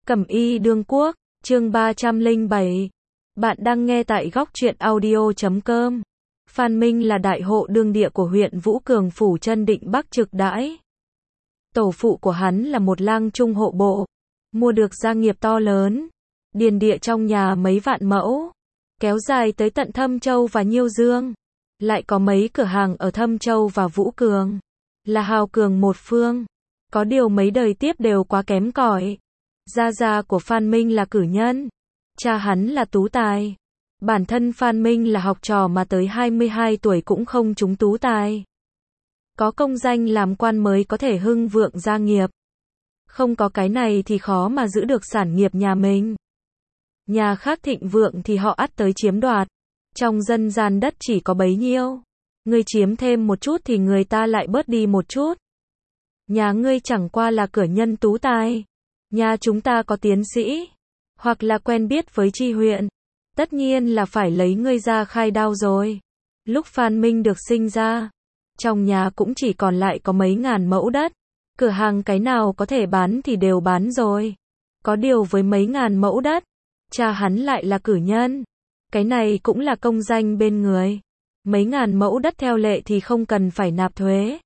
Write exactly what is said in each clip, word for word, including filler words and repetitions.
Cẩm y đương quốc, chương ba trăm lẻ bảy. Bạn đang nghe tại góc truyện audio chấm com. Phan Minh là đại hộ đương địa của huyện Vũ Cường phủ Chân Định Bắc trực đãi. Tổ phụ của hắn là một lang trung hộ bộ, mua được gia nghiệp to lớn, điền địa trong nhà mấy vạn mẫu, kéo dài tới tận Thâm Châu và Nhiêu Dương, lại có mấy cửa hàng ở Thâm Châu và Vũ Cường, là hào cường một phương. Có điều mấy đời tiếp đều quá kém cỏi. Gia gia của Phan Minh là cử nhân, cha hắn là tú tài. Bản thân Phan Minh là học trò mà tới hai mươi hai tuổi cũng không trúng tú tài. Có công danh làm quan mới có thể hưng vượng gia nghiệp. Không có cái này thì khó mà giữ được sản nghiệp nhà mình. Nhà khác thịnh vượng thì họ ắt tới chiếm đoạt. Trong dân gian đất chỉ có bấy nhiêu. Ngươi chiếm thêm một chút thì người ta lại bớt đi một chút. Nhà ngươi chẳng qua là cửa nhân tú tài. Nhà chúng ta có tiến sĩ, hoặc là quen biết với tri huyện. Tất nhiên là phải lấy ngươi ra khai đao rồi. Lúc Phan Minh được sinh ra, trong nhà cũng chỉ còn lại có mấy ngàn mẫu đất. Cửa hàng cái nào có thể bán thì đều bán rồi. Có điều với mấy ngàn mẫu đất, cha hắn lại là cử nhân. Cái này cũng là công danh bên người. Mấy ngàn mẫu đất theo lệ thì không cần phải nạp thuế.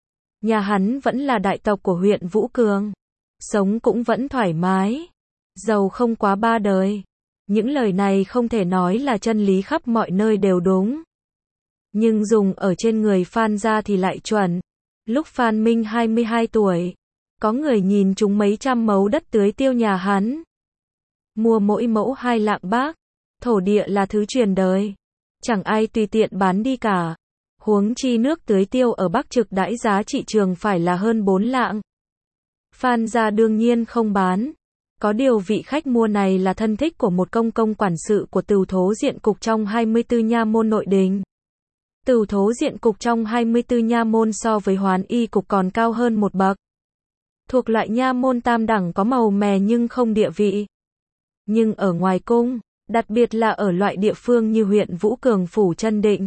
Nhà hắn vẫn là đại tộc của huyện Vũ Cường. Sống cũng vẫn thoải mái. Giàu không quá ba đời. Những lời này không thể nói là chân lý khắp mọi nơi đều đúng. Nhưng dùng ở trên người Phan gia thì lại chuẩn. Lúc Phan Minh hai mươi hai tuổi, có người nhìn chúng mấy trăm mẫu đất tưới tiêu nhà hắn. Mua mỗi mẫu hai lạng bạc. Thổ địa là thứ truyền đời. Chẳng ai tùy tiện bán đi cả. Huống chi nước tưới tiêu ở Bắc trực đãi giá trị trường phải là hơn bốn lạng. Phan gia đương nhiên không bán. Có điều vị khách mua này là thân thích của một công công quản sự của Tửu Thố Diện Cục trong hai mươi tư nha môn nội đình. Tửu Thố Diện Cục trong hai mươi tư nha môn so với Hoán Y Cục còn cao hơn một bậc. Thuộc loại nha môn tam đẳng có màu mè nhưng không địa vị. Nhưng ở ngoài cung, đặc biệt là ở loại địa phương như huyện Vũ Cường phủ Chân Định,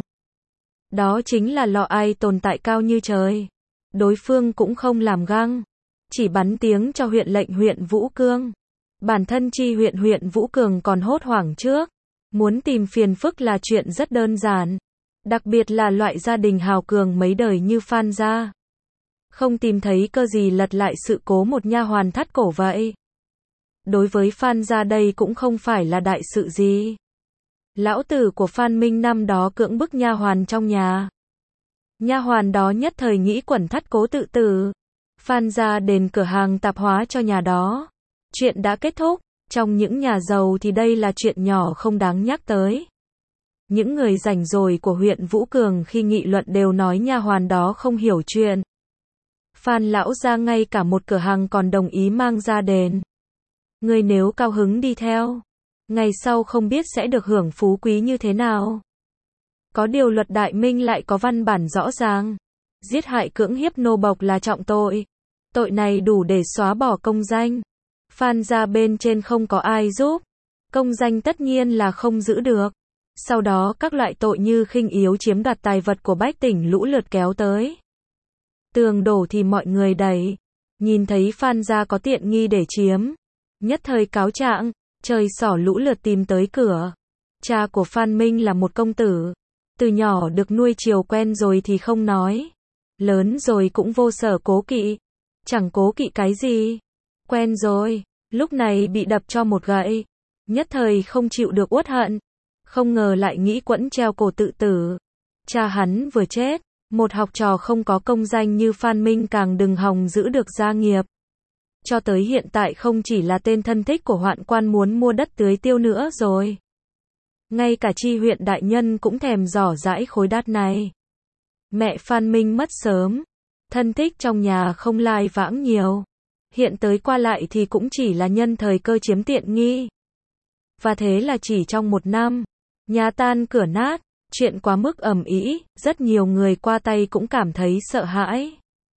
đó chính là lọ ai tồn tại cao như trời. Đối phương cũng không làm găng, chỉ bắn tiếng cho huyện lệnh huyện Vũ Cường. Bản thân chi huyện huyện Vũ Cường còn hốt hoảng trước. Muốn tìm phiền phức là chuyện rất đơn giản. Đặc biệt là loại gia đình hào cường mấy đời như Phan gia. Không tìm thấy cơ gì lật lại sự cố một nha hoàn thắt cổ vậy. Đối với Phan gia đây cũng không phải là đại sự gì. Lão tử của Phan Minh năm đó cưỡng bức nha hoàn trong nhà. Nha hoàn đó nhất thời nghĩ quẩn thắt cố tự tử. Phan gia đền cửa hàng tạp hóa cho nhà đó. Chuyện đã kết thúc. Trong những nhà giàu thì đây là chuyện nhỏ không đáng nhắc tới. Những người rảnh rỗi của huyện Vũ Cường khi nghị luận đều nói nha hoàn đó không hiểu chuyện. Phan lão gia ngay cả một cửa hàng còn đồng ý mang ra đền. Người nếu cao hứng đi theo, ngày sau không biết sẽ được hưởng phú quý như thế nào. Có điều luật Đại Minh lại có văn bản rõ ràng. Giết hại cưỡng hiếp nô bộc là trọng tội. Tội này đủ để xóa bỏ công danh. Phan gia bên trên không có ai giúp. Công danh tất nhiên là không giữ được. Sau đó các loại tội như khinh yếu chiếm đoạt tài vật của bách tỉnh lũ lượt kéo tới. Tường đổ thì mọi người đẩy. Nhìn thấy Phan gia có tiện nghi để chiếm. Nhất thời cáo trạng, trời xỏ lũ lượt tìm tới cửa. Cha của Phan Minh là một công tử. Từ nhỏ được nuôi chiều quen rồi thì không nói. Lớn rồi cũng vô sở cố kỵ. Chẳng cố kỵ cái gì. Quen rồi, lúc này bị đập cho một gậy. Nhất thời không chịu được uất hận. Không ngờ lại nghĩ quẫn treo cổ tự tử. Cha hắn vừa chết, một học trò không có công danh như Phan Minh càng đừng hòng giữ được gia nghiệp. Cho tới hiện tại không chỉ là tên thân thích của hoạn quan muốn mua đất tưới tiêu nữa rồi. Ngay cả chi huyện đại nhân cũng thèm dò dãi khối đất này. Mẹ Phan Minh mất sớm. Thân thích trong nhà không lai vãng nhiều. Hiện tới qua lại thì cũng chỉ là nhân thời cơ chiếm tiện nghi. Và thế là chỉ trong một năm, nhà tan cửa nát, chuyện quá mức ầm ĩ, rất nhiều người qua tay cũng cảm thấy sợ hãi.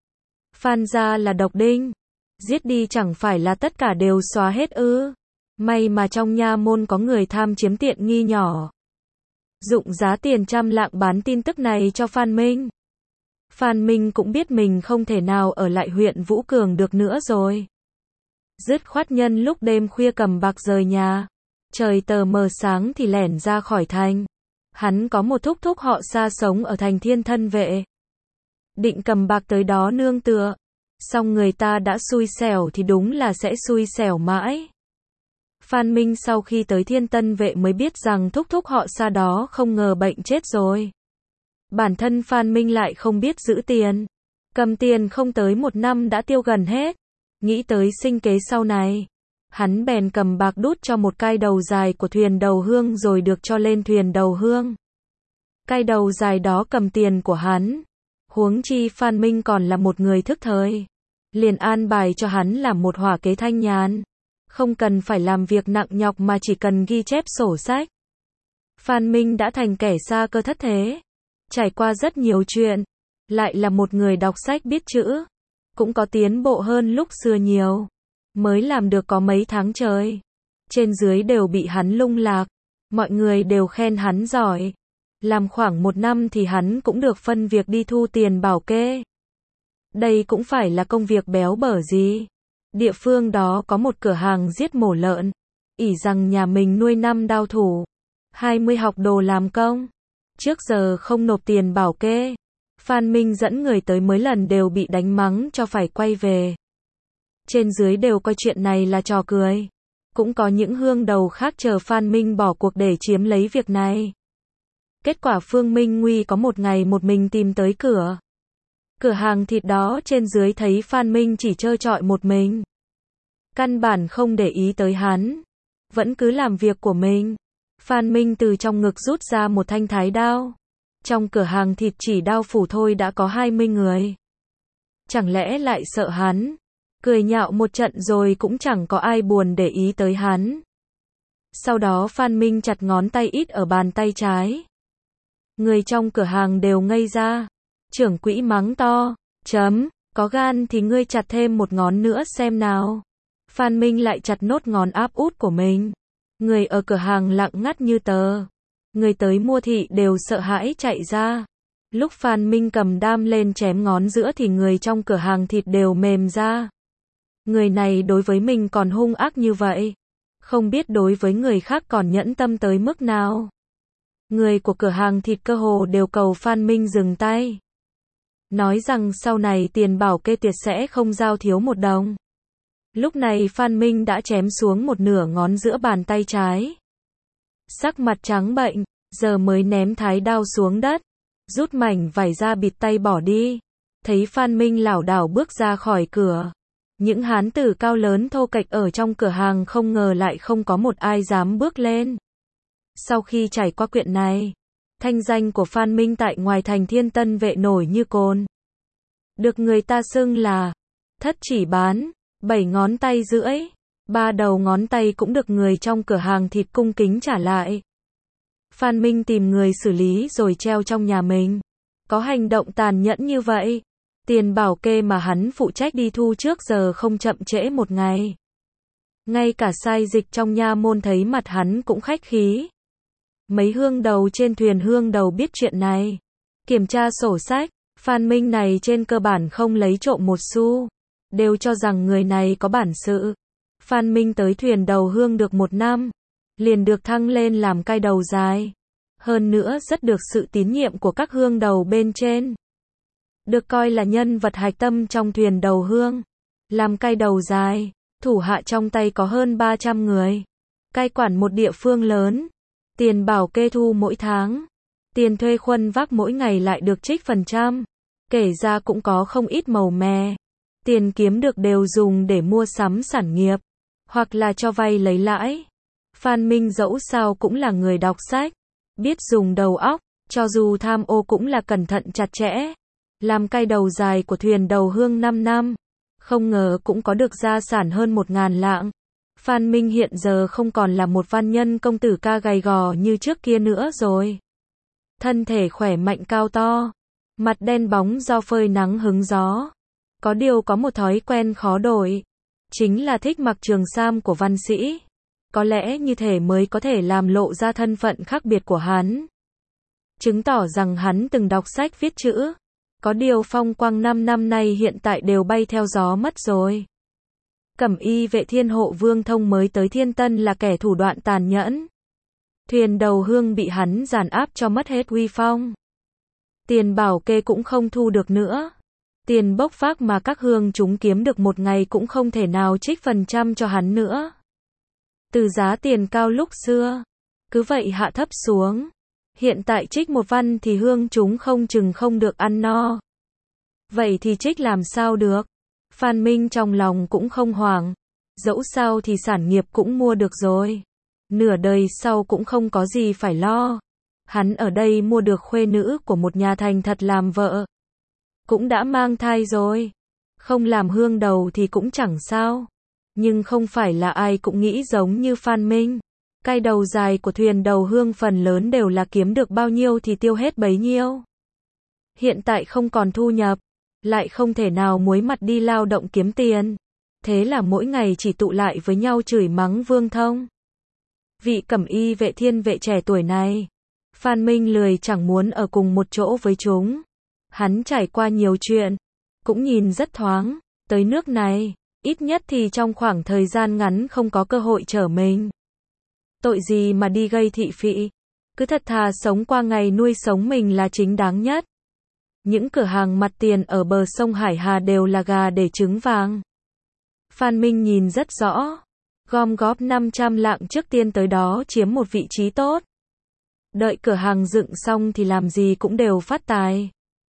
Phan gia là độc đinh. Giết đi chẳng phải là tất cả đều xóa hết ư. May mà trong nha môn có người tham chiếm tiện nghi nhỏ. Dụng giá tiền trăm lạng bán tin tức này cho Phan Minh. Phan Minh cũng biết mình không thể nào ở lại huyện Vũ Cường được nữa rồi. Dứt khoát nhân lúc đêm khuya cầm bạc rời nhà. Trời tờ mờ sáng thì lẻn ra khỏi thành. Hắn có một thúc thúc họ Sa sống ở thành Thiên Thân Vệ. Định cầm bạc tới đó nương tựa. Xong người ta đã xui xẻo thì đúng là sẽ xui xẻo mãi. Phan Minh sau khi tới Thiên Tân Vệ mới biết rằng thúc thúc họ Sa đó không ngờ bệnh chết rồi. Bản thân Phan Minh lại không biết giữ tiền. Cầm tiền không tới một năm đã tiêu gần hết. Nghĩ tới sinh kế sau này. Hắn bèn cầm bạc đút cho một cai đầu dài của thuyền đầu hương rồi được cho lên thuyền đầu hương. Cai đầu dài đó cầm tiền của hắn. Huống chi Phan Minh còn là một người thức thời. Liền an bài cho hắn làm một hỏa kế thanh nhàn. Không cần phải làm việc nặng nhọc mà chỉ cần ghi chép sổ sách. Phan Minh đã thành kẻ xa cơ thất thế. Trải qua rất nhiều chuyện. Lại là một người đọc sách biết chữ. Cũng có tiến bộ hơn lúc xưa nhiều. Mới làm được có mấy tháng trời. Trên dưới đều bị hắn lung lạc. Mọi người đều khen hắn giỏi. Làm khoảng một năm thì hắn cũng được phân việc đi thu tiền bảo kê. Đây cũng phải là công việc béo bở gì. Địa phương đó có một cửa hàng giết mổ lợn. ỷ rằng nhà mình nuôi năm đao thủ. hai mươi học đồ làm công. Trước giờ không nộp tiền bảo kê. Phan Minh dẫn người tới mấy lần đều bị đánh mắng cho phải quay về. Trên dưới đều coi chuyện này là trò cười. Cũng có những hương đầu khác chờ Phan Minh bỏ cuộc để chiếm lấy việc này. Kết quả Phương Minh Nguy có một ngày một mình tìm tới cửa. Cửa hàng thịt đó trên dưới thấy Phan Minh chỉ trơ trọi một mình. Căn bản không để ý tới hắn. Vẫn cứ làm việc của mình. Phan Minh từ trong ngực rút ra một thanh thái đao. Trong cửa hàng thịt chỉ đao phủ thôi đã có hai mươi người. Chẳng lẽ lại sợ hắn? Cười nhạo một trận rồi cũng chẳng có ai buồn để ý tới hắn. Sau đó Phan Minh chặt ngón tay ít ở bàn tay trái. Người trong cửa hàng đều ngây ra. Trưởng quỹ mắng to. Chấm, có gan thì ngươi chặt thêm một ngón nữa xem nào. Phan Minh lại chặt nốt ngón áp út của mình. Người ở cửa hàng lặng ngắt như tờ. Người tới mua thị đều sợ hãi chạy ra. Lúc Phan Minh cầm đam lên chém ngón giữa thì người trong cửa hàng thịt đều mềm ra. Người này đối với mình còn hung ác như vậy. Không biết đối với người khác còn nhẫn tâm tới mức nào. Người của cửa hàng thịt cơ hồ đều cầu Phan Minh dừng tay. Nói rằng sau này tiền bảo kê tuyệt sẽ không giao thiếu một đồng. Lúc này Phan Minh đã chém xuống một nửa ngón giữa bàn tay trái. Sắc mặt trắng bệnh, giờ mới ném thái đao xuống đất. Rút mảnh vải ra bịt tay bỏ đi. Thấy Phan Minh lảo đảo bước ra khỏi cửa. Những hán tử cao lớn thô kệch ở trong cửa hàng không ngờ lại không có một ai dám bước lên. Sau khi trải qua chuyện này, thanh danh của Phan Minh tại ngoài thành Thiên Tân Vệ nổi như cồn. Được người ta xưng là thất chỉ bán, bảy ngón tay rưỡi, ba đầu ngón tay cũng được người trong cửa hàng thịt cung kính trả lại. Phan Minh tìm người xử lý rồi treo trong nhà mình. Có hành động tàn nhẫn như vậy. Tiền bảo kê mà hắn phụ trách đi thu trước giờ không chậm trễ một ngày. Ngay cả sai dịch trong nha môn thấy mặt hắn cũng khách khí. Mấy hương đầu trên thuyền hương đầu biết chuyện này. Kiểm tra sổ sách, Phan Minh này trên cơ bản không lấy trộm một xu. Đều cho rằng người này có bản sự. Phan Minh tới thuyền đầu hương được một năm. Liền được thăng lên làm cai đầu dài. Hơn nữa rất được sự tín nhiệm của các hương đầu bên trên. Được coi là nhân vật hạch tâm trong thuyền đầu hương. Làm cai đầu dài, thủ hạ trong tay có hơn ba trăm người. Cai quản một địa phương lớn. Tiền bảo kê thu mỗi tháng. Tiền thuê khuân vác mỗi ngày lại được trích phần trăm. Kể ra cũng có không ít màu mè. Tiền kiếm được đều dùng để mua sắm sản nghiệp. Hoặc là cho vay lấy lãi. Phan Minh dẫu sao cũng là người đọc sách. Biết dùng đầu óc. Cho dù tham ô cũng là cẩn thận chặt chẽ. Làm cai đầu dài của thuyền đầu hương năm năm. Không ngờ cũng có được gia sản hơn một ngàn lạng. Phan Minh hiện giờ không còn là một văn nhân công tử ca gầy gò như trước kia nữa rồi. Thân thể khỏe mạnh cao to. Mặt đen bóng do phơi nắng hứng gió. Có điều có một thói quen khó đổi. Chính là thích mặc trường sam của văn sĩ. Có lẽ như thế mới có thể làm lộ ra thân phận khác biệt của hắn. Chứng tỏ rằng hắn từng đọc sách viết chữ. Có điều phong quang năm năm nay hiện tại đều bay theo gió mất rồi. Cẩm y vệ thiên hộ Vương Thông mới tới Thiên Tân là kẻ thủ đoạn tàn nhẫn. Thuyền đầu hương bị hắn giàn áp cho mất hết uy phong. Tiền bảo kê cũng không thu được nữa. Tiền bốc phác mà các hương chúng kiếm được một ngày cũng không thể nào trích phần trăm cho hắn nữa. Từ giá tiền cao lúc xưa, cứ vậy hạ thấp xuống. Hiện tại trích một văn thì hương chúng không chừng không được ăn no. Vậy thì trích làm sao được? Phan Minh trong lòng cũng không hoảng. Dẫu sao thì sản nghiệp cũng mua được rồi. Nửa đời sau cũng không có gì phải lo. Hắn ở đây mua được khuê nữ của một nhà thành thật làm vợ. Cũng đã mang thai rồi. Không làm hương đầu thì cũng chẳng sao. Nhưng không phải là ai cũng nghĩ giống như Phan Minh. Cái đầu dài của thuyền đầu hương phần lớn đều là kiếm được bao nhiêu thì tiêu hết bấy nhiêu. Hiện tại không còn thu nhập, lại không thể nào muối mặt đi lao động kiếm tiền. Thế là mỗi ngày chỉ tụ lại với nhau chửi mắng Vương Thông. Vị cẩm y vệ thiên vệ trẻ tuổi này, Phan Minh lười chẳng muốn ở cùng một chỗ với chúng. Hắn trải qua nhiều chuyện, cũng nhìn rất thoáng, tới nước này, ít nhất thì trong khoảng thời gian ngắn không có cơ hội trở mình. Tội gì mà đi gây thị phị, cứ thật thà sống qua ngày nuôi sống mình là chính đáng nhất. Những cửa hàng mặt tiền ở bờ sông Hải Hà đều là gà để trứng vàng. Phan Minh nhìn rất rõ, gom góp năm trăm lạng trước tiên tới đó chiếm một vị trí tốt. Đợi cửa hàng dựng xong thì làm gì cũng đều phát tài.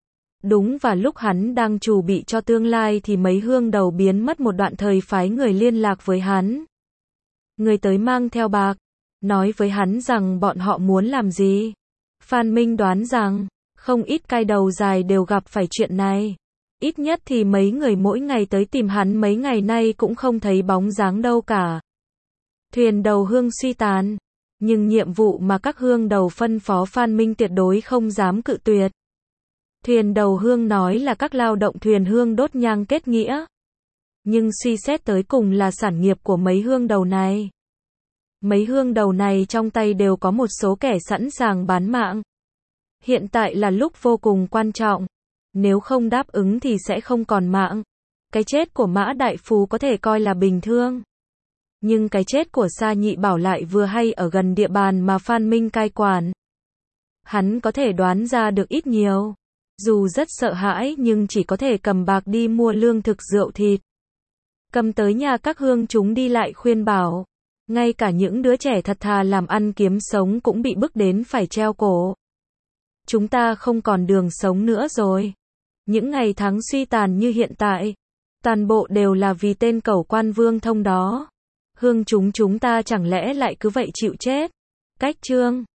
Đúng và lúc hắn đang chuẩn bị cho tương lai thì mấy hương đầu biến mất một đoạn thời phái người liên lạc với hắn. Người tới mang theo bạc, nói với hắn rằng bọn họ muốn làm gì. Phan Minh đoán rằng, không ít cai đầu dài đều gặp phải chuyện này. Ít nhất thì mấy người mỗi ngày tới tìm hắn mấy ngày nay cũng không thấy bóng dáng đâu cả. Thuyền đầu hương suy tàn. Nhưng nhiệm vụ mà các hương đầu phân phó Phan Minh tuyệt đối không dám cự tuyệt. Thuyền đầu hương nói là các lao động thuyền hương đốt nhang kết nghĩa. Nhưng suy xét tới cùng là sản nghiệp của mấy hương đầu này. Mấy hương đầu này trong tay đều có một số kẻ sẵn sàng bán mạng. Hiện tại là lúc vô cùng quan trọng. Nếu không đáp ứng thì sẽ không còn mạng. Cái chết của Mã Đại Phú có thể coi là bình thường. Nhưng cái chết của Sa Nhị Bảo lại vừa hay ở gần địa bàn mà Phan Minh cai quản. Hắn có thể đoán ra được ít nhiều. Dù rất sợ hãi nhưng chỉ có thể cầm bạc đi mua lương thực rượu thịt. Cầm tới nhà các hương chúng đi lại khuyên bảo. Ngay cả những đứa trẻ thật thà làm ăn kiếm sống cũng bị bức đến phải treo cổ. Chúng ta không còn đường sống nữa rồi. Những ngày tháng suy tàn như hiện tại, toàn bộ đều là vì tên cẩu quan Vương Thông đó. Hương chúng chúng ta chẳng lẽ lại cứ vậy chịu chết? Cách chương